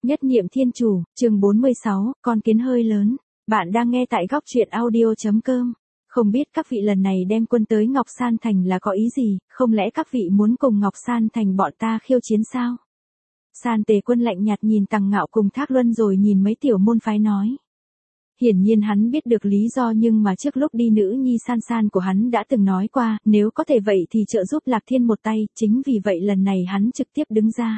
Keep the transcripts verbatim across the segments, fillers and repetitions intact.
Nhất niệm thiên chủ, chương bốn mươi sáu, con kiến hơi lớn. Bạn đang nghe tại góc truyện audio.com. Không biết các vị lần này đem quân tới Ngọc San Thành là có ý gì, không lẽ các vị muốn cùng Ngọc San Thành bọn ta khiêu chiến sao? San Tề Quân lạnh nhạt nhìn Tằng Ngạo cùng Thác Luân rồi nhìn mấy tiểu môn phái nói. Hiển nhiên hắn biết được lý do nhưng mà trước lúc đi nữ nhi San San của hắn đã từng nói qua, nếu có thể vậy thì trợ giúp Lạc Thiên một tay, chính vì vậy lần này hắn trực tiếp đứng ra.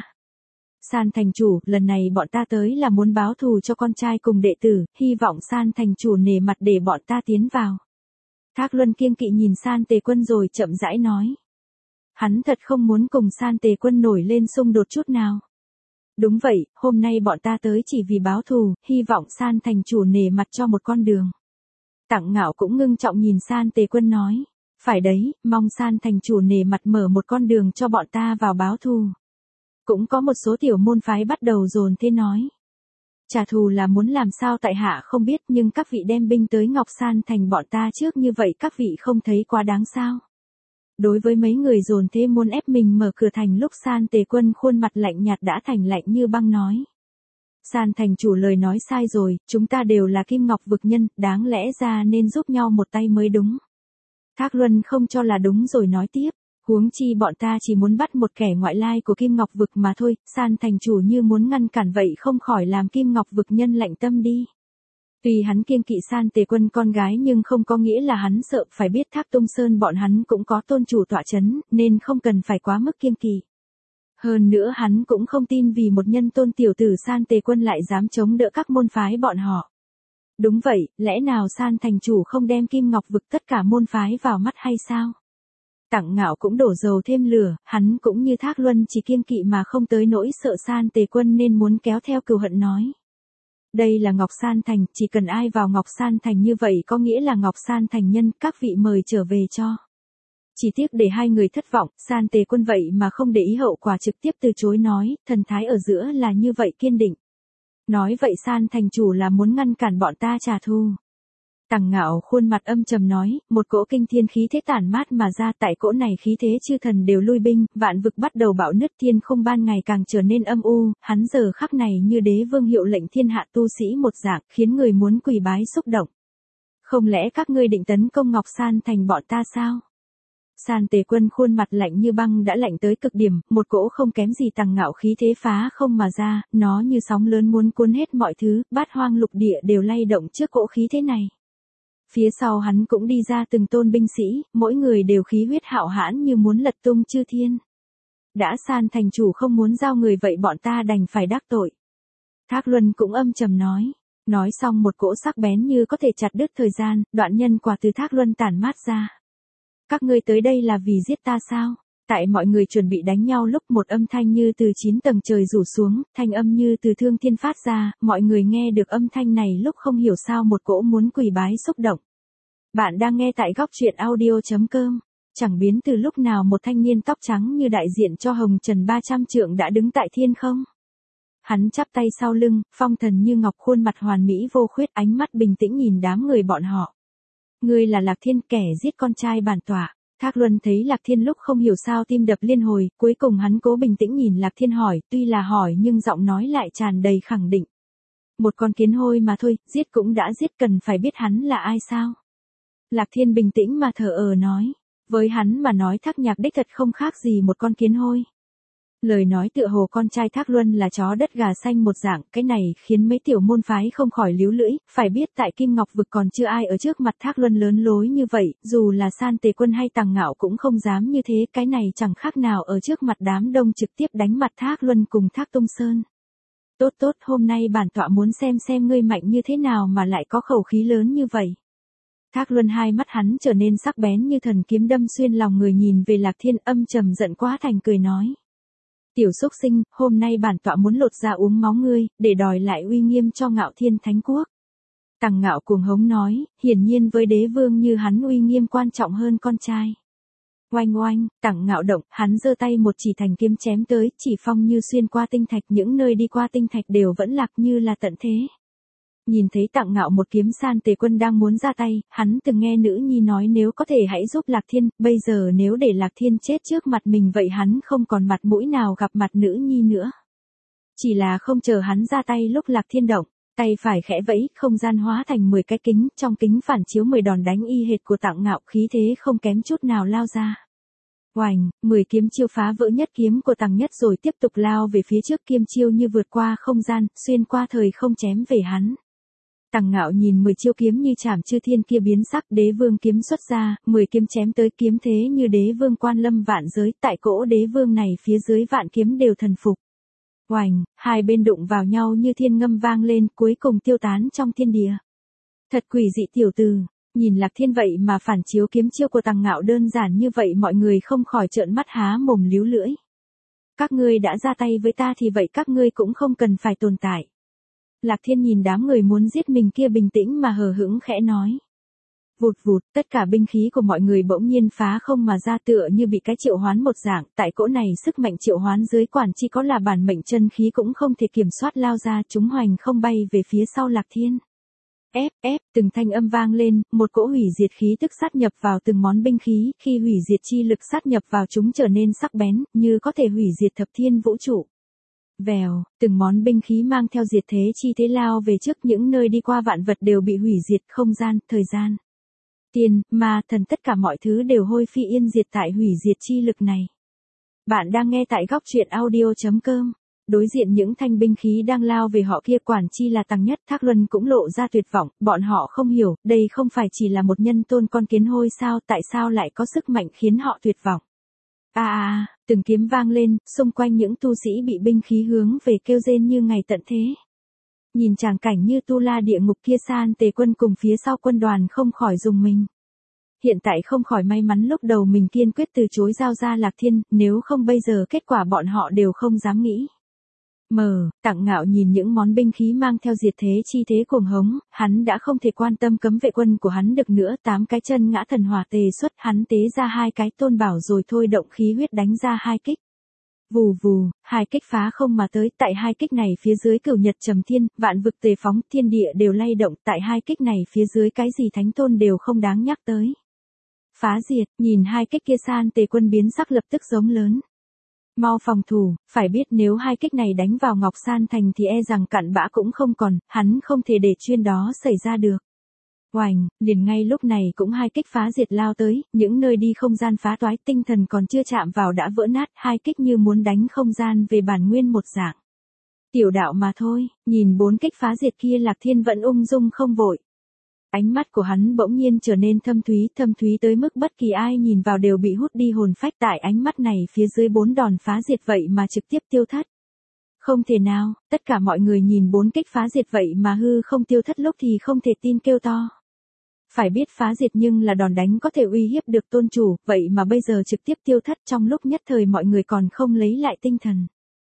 San thành chủ, lần này bọn ta tới là muốn báo thù cho con trai cùng đệ tử, hy vọng San thành chủ nể mặt để bọn ta tiến vào. Thác Luân kiêng kỵ nhìn San Tề Quân rồi chậm rãi nói. Hắn thật không muốn cùng San Tề Quân nổi lên xung đột chút nào. Đúng vậy, hôm nay bọn ta tới chỉ vì báo thù, hy vọng San thành chủ nể mặt cho một con đường. Tằng Ngạo cũng ngưng trọng nhìn San Tề Quân nói. Phải đấy, mong San thành chủ nể mặt mở một con đường cho bọn ta vào báo thù. Cũng có một số tiểu môn phái bắt đầu dồn thế nói. Trả thù là muốn làm sao tại hạ không biết nhưng các vị đem binh tới Ngọc San Thành bọn ta trước như vậy các vị không thấy quá đáng sao. Đối với mấy người dồn thế muốn ép mình mở cửa thành lúc San Tề Quân khuôn mặt lạnh nhạt đã thành lạnh như băng nói. San thành chủ lời nói sai rồi, chúng ta đều là Kim Ngọc vực nhân, đáng lẽ ra nên giúp nhau một tay mới đúng. Thác Luân không cho là đúng rồi nói tiếp. Huống chi bọn ta chỉ muốn bắt một kẻ ngoại lai của Kim Ngọc vực mà thôi, San thành chủ như muốn ngăn cản vậy không khỏi làm Kim Ngọc vực nhân lạnh tâm đi. Tuy hắn kiêng kỵ San Tề Quân con gái nhưng không có nghĩa là hắn sợ, phải biết Thác Tung Sơn bọn hắn cũng có tôn chủ tọa chấn, nên không cần phải quá mức kiêng kỵ. Hơn nữa hắn cũng không tin vì một nhân tôn tiểu tử San Tề Quân lại dám chống đỡ các môn phái bọn họ. Đúng vậy, lẽ nào San thành chủ không đem Kim Ngọc vực tất cả môn phái vào mắt hay sao? Tằng Ngạo cũng đổ dầu thêm lửa, hắn cũng như Thác Luân chỉ kiêng kỵ mà không tới nỗi sợ San Tề Quân nên muốn kéo theo cừu hận nói. Đây là Ngọc San Thành, chỉ cần ai vào Ngọc San Thành như vậy có nghĩa là Ngọc San Thành nhân, các vị mời trở về cho. Chỉ tiếc để hai người thất vọng, San Tề Quân vậy mà không để ý hậu quả trực tiếp từ chối nói, thần thái ở giữa là như vậy kiên định. Nói vậy San Thành chủ là muốn ngăn cản bọn ta trả thù. Tằng Ngạo khuôn mặt âm trầm nói, một cỗ kinh thiên khí thế tản mát mà ra, tại cỗ này khí thế chư thần đều lui binh, vạn vực bắt đầu bão nứt, thiên không ban ngày càng trở nên âm u, hắn giờ khắc này như đế vương hiệu lệnh thiên hạ tu sĩ một dạng, khiến người muốn quỳ bái xúc động. Không lẽ các ngươi định tấn công Ngọc San Thành bọn ta sao? San Tề Quân khuôn mặt lạnh như băng đã lạnh tới cực điểm, một cỗ không kém gì Tằng Ngạo khí thế phá không mà ra, nó như sóng lớn muốn cuốn hết mọi thứ, bát hoang lục địa đều lay động trước cỗ khí thế này. Phía sau hắn cũng đi ra từng tôn binh sĩ, mỗi người đều khí huyết hạo hãn như muốn lật tung chư thiên. Đã San thành chủ không muốn giao người vậy bọn ta đành phải đắc tội. Thác Luân cũng âm trầm nói. Nói xong một cỗ sắc bén như có thể chặt đứt thời gian, đoạn nhân quả từ Thác Luân tản mát ra. Các ngươi tới đây là vì giết ta sao? Tại mọi người chuẩn bị đánh nhau lúc một âm thanh như từ chín tầng trời rủ xuống, thanh âm như từ thương thiên phát ra, mọi người nghe được âm thanh này lúc không hiểu sao một cỗ muốn quỳ bái xúc động. Bạn đang nghe tại góc truyện audio.com. Chẳng biến từ lúc nào một thanh niên tóc trắng như đại diện cho hồng trần ba trăm trượng đã đứng tại thiên không. Hắn chắp tay sau lưng, phong thần như ngọc khuôn mặt hoàn mỹ vô khuyết ánh mắt bình tĩnh nhìn đám người bọn họ. Ngươi là Lạc Thiên kẻ giết con trai bản tọa. Thác Luân thấy Lạc Thiên lúc không hiểu sao tim đập liên hồi, cuối cùng hắn cố bình tĩnh nhìn Lạc Thiên hỏi, tuy là hỏi nhưng giọng nói lại tràn đầy khẳng định. Một con kiến hôi mà thôi, giết cũng đã giết cần phải biết hắn là ai sao? Lạc Thiên bình tĩnh mà thở ờ nói, với hắn mà nói Thác Nhạc đích thật không khác gì một con kiến hôi. Lời nói tựa hồ con trai Thác Luân là chó đất gà xanh một dạng, cái này khiến mấy tiểu môn phái không khỏi líu lưỡi, phải biết tại Kim Ngọc vực còn chưa ai ở trước mặt Thác Luân lớn lối như vậy, dù là San Tề Quân hay Tằng Ngạo cũng không dám như thế, cái này chẳng khác nào ở trước mặt đám đông trực tiếp đánh mặt Thác Luân cùng Thác Tung Sơn. Tốt tốt, hôm nay bản tọa muốn xem xem ngươi mạnh như thế nào mà lại có khẩu khí lớn như vậy. Thác Luân hai mắt hắn trở nên sắc bén như thần kiếm đâm xuyên lòng người nhìn về Lạc Thiên âm trầm giận quá thành cười nói. Tiểu xúc sinh, hôm nay bản tọa muốn lột ra uống máu ngươi, để đòi lại uy nghiêm cho Ngạo Thiên Thánh Quốc. Tằng Ngạo cuồng hống nói, hiển nhiên với đế vương như hắn uy nghiêm quan trọng hơn con trai. Oanh oanh, Tằng Ngạo động, hắn giơ tay một chỉ thành kiếm chém tới, chỉ phong như xuyên qua tinh thạch, những nơi đi qua tinh thạch đều vẫn lạc như là tận thế. Nhìn thấy Tằng Ngạo một kiếm, San Tề Quân đang muốn ra tay, hắn từng nghe nữ nhi nói nếu có thể hãy giúp Lạc Thiên, bây giờ nếu để Lạc Thiên chết trước mặt mình vậy hắn không còn mặt mũi nào gặp mặt nữ nhi nữa. Chỉ là không chờ hắn ra tay lúc Lạc Thiên động, tay phải khẽ vẫy, không gian hóa thành mười cái kính, trong kính phản chiếu mười đòn đánh y hệt của Tặng Ngạo, khí thế không kém chút nào lao ra. Oành, mười kiếm chiêu phá vỡ nhất kiếm của Tằng Nhất rồi tiếp tục lao về phía trước, kiếm chiêu như vượt qua không gian, xuyên qua thời không chém về hắn. Tằng Ngạo nhìn mười chiêu kiếm như chảm chư thiên kia biến sắc, đế vương kiếm xuất ra, mười kiếm chém tới, kiếm thế như đế vương quan lâm vạn giới, tại cỗ đế vương này phía dưới vạn kiếm đều thần phục. Oành, hai bên đụng vào nhau như thiên ngâm vang lên, cuối cùng tiêu tán trong thiên địa. Thật quỷ dị tiểu tử, nhìn Lạc Thiên vậy mà phản chiếu kiếm chiêu của Tằng Ngạo đơn giản như vậy, mọi người không khỏi trợn mắt há mồm líu lưỡi. Các ngươi đã ra tay với ta thì vậy các ngươi cũng không cần phải tồn tại. Lạc Thiên nhìn đám người muốn giết mình kia bình tĩnh mà hờ hững khẽ nói. Vụt vụt, tất cả binh khí của mọi người bỗng nhiên phá không mà ra, tựa như bị cái triệu hoán một dạng, tại cỗ này sức mạnh triệu hoán dưới quản chi có là bản mệnh chân khí cũng không thể kiểm soát lao ra, chúng hoành không bay về phía sau Lạc Thiên. Ép, ép, từng thanh âm vang lên, một cỗ hủy diệt khí tức sát nhập vào từng món binh khí, khi hủy diệt chi lực sát nhập vào chúng trở nên sắc bén, như có thể hủy diệt thập thiên vũ trụ. Vèo, từng món binh khí mang theo diệt thế chi thế lao về trước, những nơi đi qua vạn vật đều bị hủy diệt, không gian, thời gian. Tiên, ma, thần, tất cả mọi thứ đều hôi phi yên diệt tại hủy diệt chi lực này. Bạn đang nghe tại góc truyện audio chấm com. Đối diện những thanh binh khí đang lao về họ kia, quản chi là Tằng Nhất, Thác Luân cũng lộ ra tuyệt vọng, bọn họ không hiểu, đây không phải chỉ là một nhân tôn con kiến hôi sao, tại sao lại có sức mạnh khiến họ tuyệt vọng. À à, từng kiếm vang lên, xung quanh những tu sĩ bị binh khí hướng về kêu rên như ngày tận thế. Nhìn tràng cảnh như tu la địa ngục kia, San Tề Quân cùng phía sau quân đoàn không khỏi rùng mình. Hiện tại không khỏi may mắn lúc đầu mình kiên quyết từ chối giao ra Lạc Thiên, nếu không bây giờ kết quả bọn họ đều không dám nghĩ. Mờ, Tặng Ngạo nhìn những món binh khí mang theo diệt thế chi thế cuồng hống, hắn đã không thể quan tâm cấm vệ quân của hắn được nữa, tám cái chân ngã thần hỏa tề xuất, hắn tế ra hai cái tôn bảo rồi thôi động khí huyết đánh ra hai kích. Vù vù, hai kích phá không mà tới, tại hai kích này phía dưới cửu nhật trầm thiên, vạn vực tề phóng, thiên địa đều lay động, tại hai kích này phía dưới cái gì thánh tôn đều không đáng nhắc tới. Phá diệt, nhìn hai kích kia, San Tề Quân biến sắc lập tức giống lớn. Mau phòng thủ, phải biết nếu hai kích này đánh vào Ngọc San Thành thì e rằng cặn bã cũng không còn, hắn không thể để chuyên đó xảy ra được. Oành, liền ngay lúc này cũng hai kích phá diệt lao tới, những nơi đi không gian phá toái, tinh thần còn chưa chạm vào đã vỡ nát, hai kích như muốn đánh không gian về bản nguyên một dạng. Tiểu đạo mà thôi, nhìn bốn kích phá diệt kia, Lạc Thiên vẫn ung dung không vội. Ánh mắt của hắn bỗng nhiên trở nên thâm thúy, thâm thúy tới mức bất kỳ ai nhìn vào đều bị hút đi hồn phách, tại ánh mắt này phía dưới bốn đòn phá diệt vậy mà trực tiếp tiêu thất. Không thể nào, tất cả mọi người nhìn bốn kích phá diệt vậy mà hư không tiêu thất lúc thì không thể tin kêu to. Phải biết phá diệt nhưng là đòn đánh có thể uy hiếp được tôn chủ, vậy mà bây giờ trực tiếp tiêu thất, trong lúc nhất thời mọi người còn không lấy lại tinh thần.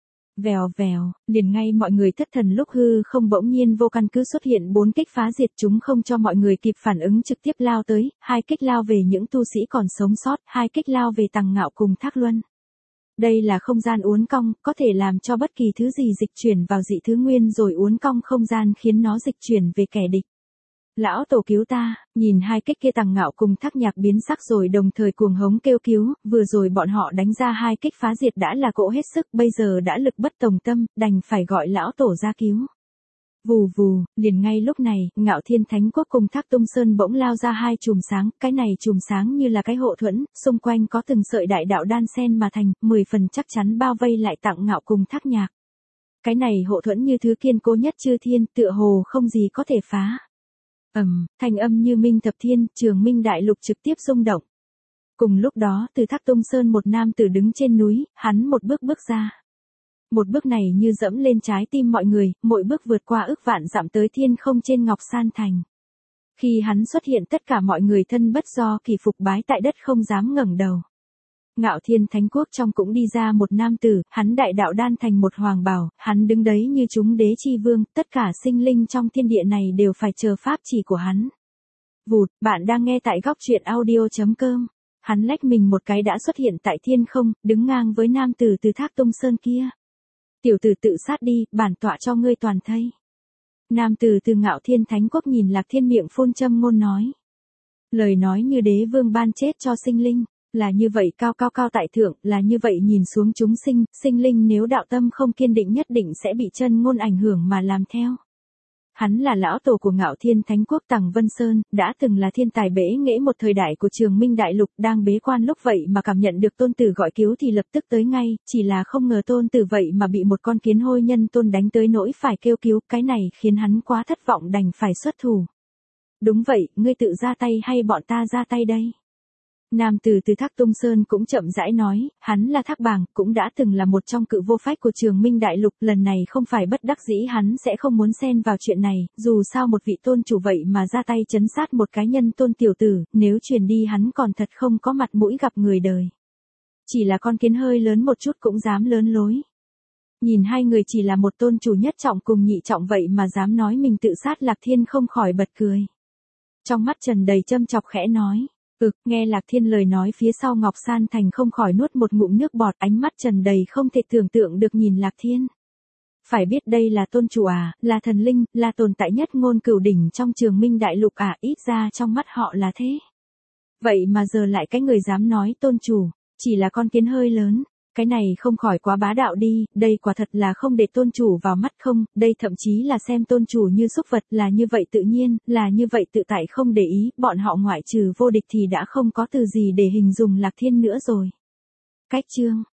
Vèo vèo, liền ngay mọi người thất thần lúc hư không bỗng nhiên vô căn cứ xuất hiện bốn kích phá diệt, chúng không cho mọi người kịp phản ứng trực tiếp lao tới, hai kích lao về những tu sĩ còn sống sót, hai kích lao về Tằng Ngạo cùng Thác Luân. Đây là không gian uốn cong, có thể làm cho bất kỳ thứ gì dịch chuyển vào dị thứ nguyên rồi uốn cong không gian khiến nó dịch chuyển về kẻ địch. Lão tổ cứu ta, nhìn hai kích kia, Tằng Ngạo cùng Thác Nhạc biến sắc rồi đồng thời cuồng hống kêu cứu, vừa rồi bọn họ đánh ra hai kích phá diệt đã là cỗ hết sức, bây giờ đã lực bất tòng tâm, đành phải gọi lão tổ ra cứu. Vù vù, liền ngay lúc này, Ngạo Thiên Thánh Quốc cùng Thác Tung Sơn bỗng lao ra hai chùm sáng, cái này chùm sáng như là cái hộ thuẫn, xung quanh có từng sợi đại đạo đan sen mà thành, mười phần chắc chắn bao vây lại Tặng Ngạo cùng Thác Nhạc. Cái này hộ thuẫn như thứ kiên cố nhất chư thiên, tựa hồ không gì có thể phá. Ầm, um, thanh âm như minh thập thiên, Trường Minh đại lục trực tiếp rung động. Cùng lúc đó, từ Thác Tung Sơn một nam tử đứng trên núi, hắn một bước bước ra. Một bước này như dẫm lên trái tim mọi người, mỗi bước vượt qua ức vạn dặm tới thiên không trên Ngọc San Thành. Khi hắn xuất hiện, tất cả mọi người thân bất do kỳ phục bái tại đất không dám ngẩng đầu. Ngạo Thiên Thánh Quốc trong cũng đi ra một nam tử, hắn đại đạo đan thành một hoàng bào, hắn đứng đấy như chúng đế chi vương, tất cả sinh linh trong thiên địa này đều phải chờ pháp chỉ của hắn. Vụt, bạn đang nghe tại góc truyện audio chấm com. Hắn lách mình một cái đã xuất hiện tại thiên không, đứng ngang với nam tử từ Thác Tung Sơn kia. Tiểu tử tự sát đi, bản tọa cho ngươi toàn thây. Nam tử từ Ngạo Thiên Thánh Quốc nhìn Lạc Thiên miệng phun châm ngôn nói. Lời nói như đế vương ban chết cho sinh linh. là như vậy cao cao cao tại thượng, là như vậy nhìn xuống chúng sinh, sinh linh nếu đạo tâm không kiên định nhất định sẽ bị chân ngôn ảnh hưởng mà làm theo. Hắn là lão tổ của Ngạo Thiên Thánh Quốc Tằng Vân Sơn, đã từng là thiên tài bẽ nghễ một thời đại của Trường Minh Đại Lục, đang bế quan lúc vậy mà cảm nhận được tôn tử gọi cứu thì lập tức tới ngay, chỉ là không ngờ tôn tử vậy mà bị một con kiến hôi nhân tôn đánh tới nỗi phải kêu cứu, cái này khiến hắn quá thất vọng đành phải xuất thủ. Đúng vậy, ngươi tự ra tay hay bọn ta ra tay đây? Nam tử từ Thác Tung Sơn cũng chậm rãi nói, hắn là Thác Bàng, cũng đã từng là một trong cự vô phách của Trường Minh Đại Lục, lần này không phải bất đắc dĩ hắn sẽ không muốn xen vào chuyện này, dù sao một vị tôn chủ vậy mà ra tay trấn sát một cái nhân tôn tiểu tử, nếu truyền đi hắn còn thật không có mặt mũi gặp người đời. Chỉ là con kiến hơi lớn một chút cũng dám lớn lối. Nhìn hai người chỉ là một tôn chủ nhất trọng cùng nhị trọng vậy mà dám nói mình tự sát, Lạc Thiên không khỏi bật cười. Trong mắt tràn đầy châm chọc khẽ nói. Ực, nghe Lạc Thiên lời nói phía sau Ngọc San Thành không khỏi nuốt một ngụm nước bọt, ánh mắt tràn đầy không thể tưởng tượng được nhìn Lạc Thiên. Phải biết đây là tôn chủ à, là thần linh, là tồn tại nhất ngôn cửu đỉnh trong Trường Minh Đại Lục à, ít ra trong mắt họ là thế. Vậy mà giờ lại cái người dám nói tôn chủ, chỉ là con kiến hơi lớn. Cái này không khỏi quá bá đạo đi, đây quả thật là không để tôn chủ vào mắt không, đây thậm chí là xem tôn chủ như súc vật, là như vậy tự nhiên, là như vậy tự tại không để ý, bọn họ ngoại trừ vô địch thì đã không có từ gì để hình dung Lạc Thiên nữa rồi. Cách chương